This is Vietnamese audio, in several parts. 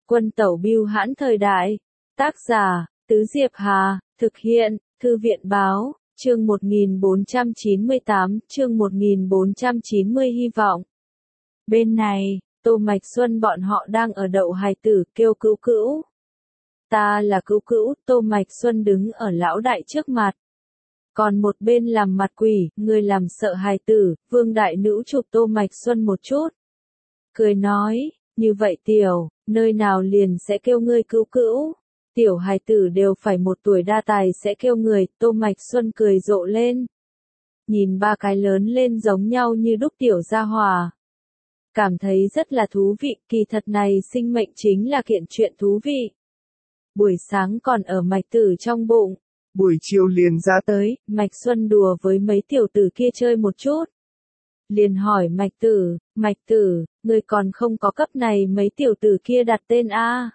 Quân tẩu bưu hãn thời đại. Tác giả, Tứ Diệp Hà, thực hiện, Thư viện báo, chương 1498, chương 1490 hy vọng. Bên này, Tô Mạch Xuân bọn họ đang ở đậu hài tử kêu cữu cữu. Ta là cữu cữu, Tô Mạch Xuân đứng ở lão đại trước mặt. Còn một bên làm mặt quỷ, người làm sợ hài tử, Vương Đại Nữ chụp Tô Mạch Xuân một chút. Cười nói, như vậy tiểu, nơi nào liền sẽ kêu ngươi cữu cữu. Tiểu hài tử đều phải 1 tuổi đa tài sẽ kêu người, Tô Mạch Xuân cười rộ lên. Nhìn 3 cái lớn lên giống nhau như đúc tiểu gia hòa. Cảm thấy rất là thú vị, kỳ thật này sinh mệnh chính là kiện chuyện thú vị. Buổi sáng còn ở Mạch Tử trong bụng. Buổi chiều liền ra tới, Mạch Xuân đùa với mấy tiểu tử kia chơi một chút. Liền hỏi Mạch Tử, người còn không có cấp này mấy tiểu tử kia đặt tên a?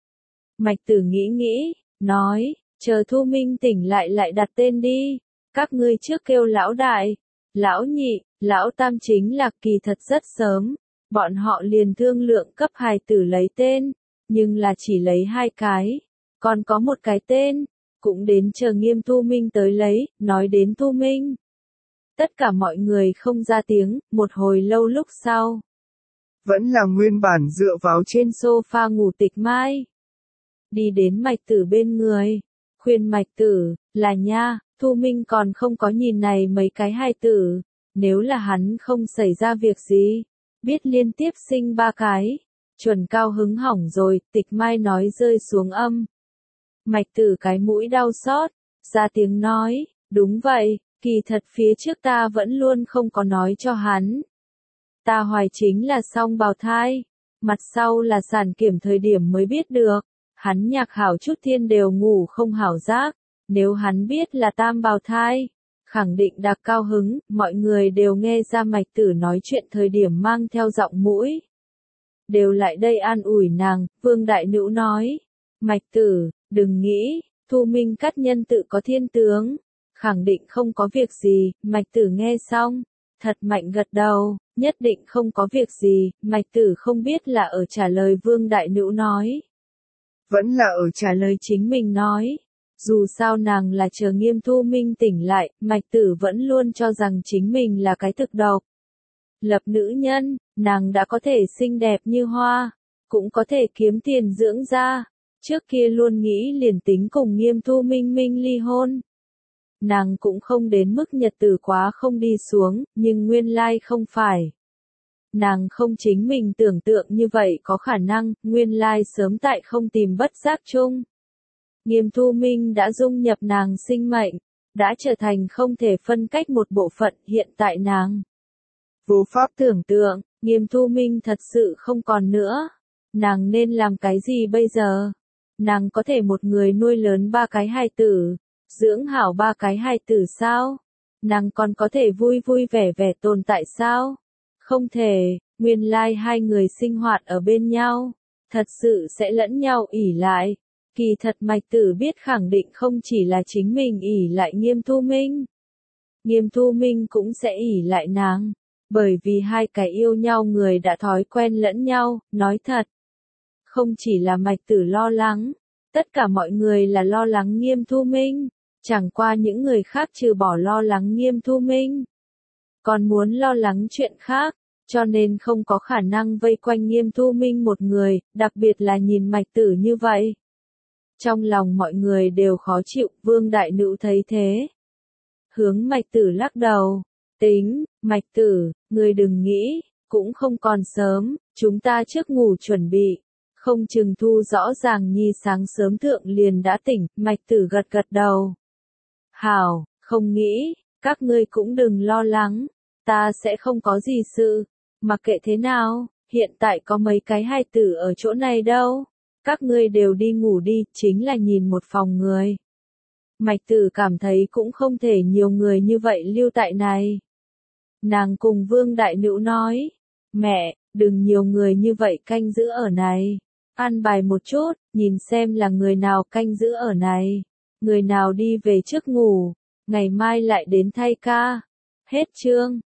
Mạch Tử nghĩ, nói, chờ Thu Minh tỉnh lại đặt tên đi. Các ngươi trước kêu lão đại, lão nhị, lão tam chính là kỳ thật rất sớm. Bọn họ liền thương lượng cấp hài tử lấy tên, nhưng là chỉ lấy 2 cái. Còn có 1 cái tên, cũng đến chờ Nghiêm Thu Minh tới lấy, nói đến Thu Minh. Tất cả mọi người không ra tiếng, một hồi lâu lúc sau. Vẫn là nguyên bản dựa vào trên sofa ngủ Tịch Mai. Đi đến Mạch Tử bên người, khuyên Mạch Tử, là nha, Thu Minh còn không có nhìn này mấy cái hài tử. Nếu là hắn không xảy ra việc gì, biết liên tiếp sinh 3 cái. Chuẩn cao hứng hỏng rồi, Tịch Mai nói rơi xuống âm. Mạch Tử cái mũi đau xót, ra tiếng nói, đúng vậy, kỳ thật phía trước ta vẫn luôn không có nói cho hắn. Ta hoài chính là song bào thai, mặt sau là sản kiểm thời điểm mới biết được, hắn nhạc hảo chút thiên đều ngủ không hảo giác, nếu hắn biết là tam bào thai, khẳng định đặc cao hứng, mọi người đều nghe ra Mạch Tử nói chuyện thời điểm mang theo giọng mũi. Đều lại đây an ủi nàng, Vương Đại Nữ nói, Mạch Tử, đừng nghĩ, Thu Minh cắt nhân tự có thiên tướng, khẳng định không có việc gì. Mạch Tử nghe xong, thật mạnh gật đầu, nhất định không có việc gì. Mạch Tử không biết là ở trả lời Vương Đại Nữ nói, vẫn là ở trả lời chính mình nói. Dù sao nàng là chờ Nghiêm Thu Minh tỉnh lại, Mạch Tử vẫn luôn cho rằng chính mình là cái thực độc. Lập nữ nhân, nàng đã có thể xinh đẹp như hoa, cũng có thể kiếm tiền dưỡng ra. Trước kia luôn nghĩ liền tính cùng Nghiêm Thu Minh ly hôn. Nàng cũng không đến mức nhật tử quá không đi xuống, nhưng nguyên lai không phải. Nàng không chính mình tưởng tượng như vậy có khả năng, nguyên lai sớm tại không tìm bất giác chung. Nghiêm Thu Minh đã dung nhập nàng sinh mệnh, đã trở thành không thể phân cách một bộ phận. Hiện tại nàng vô pháp tưởng tượng, Nghiêm Thu Minh thật sự không còn nữa. Nàng nên làm cái gì bây giờ? Nàng có thể một người nuôi lớn 3 cái hài tử, dưỡng hảo 3 cái hài tử sao? Nàng còn có thể vui vui vẻ vẻ tồn tại sao? Không thể, nguyên lai 2 người sinh hoạt ở bên nhau, thật sự sẽ lẫn nhau ỷ lại. Kỳ thật Mạch Tử biết khẳng định không chỉ là chính mình ỷ lại Nghiêm Thu Minh. Nghiêm Thu Minh cũng sẽ ỷ lại nàng, bởi vì 2 cái yêu nhau người đã thói quen lẫn nhau. Nói thật, không chỉ là Mạch Tử lo lắng, tất cả mọi người là lo lắng Nghiêm Thu Minh, chẳng qua những người khác trừ bỏ lo lắng Nghiêm Thu Minh, còn muốn lo lắng chuyện khác, cho nên không có khả năng vây quanh Nghiêm Thu Minh một người, đặc biệt là nhìn Mạch Tử như vậy. Trong lòng mọi người đều khó chịu, Vương Đại Nữ thấy thế. Hướng Mạch Tử lắc đầu, tính, Mạch Tử, ngươi đừng nghĩ, cũng không còn sớm, chúng ta trước ngủ chuẩn bị. Không chừng Thu rõ ràng nhi sáng sớm thượng liền đã tỉnh. Mạch Tử gật đầu. Hảo, không nghĩ, các ngươi cũng đừng lo lắng, ta sẽ không có gì sự, mặc kệ thế nào, hiện tại có mấy cái hài tử ở chỗ này đâu, các ngươi đều đi ngủ đi, chính là nhìn một phòng người. Mạch Tử cảm thấy cũng không thể nhiều người như vậy lưu tại này. Nàng cùng Vương Đại Nữ nói, mẹ, đừng nhiều người như vậy canh giữ ở này. An bài một chút, nhìn xem là người nào canh giữ ở này. Người nào đi về trước ngủ, ngày mai lại đến thay ca. Hết chương.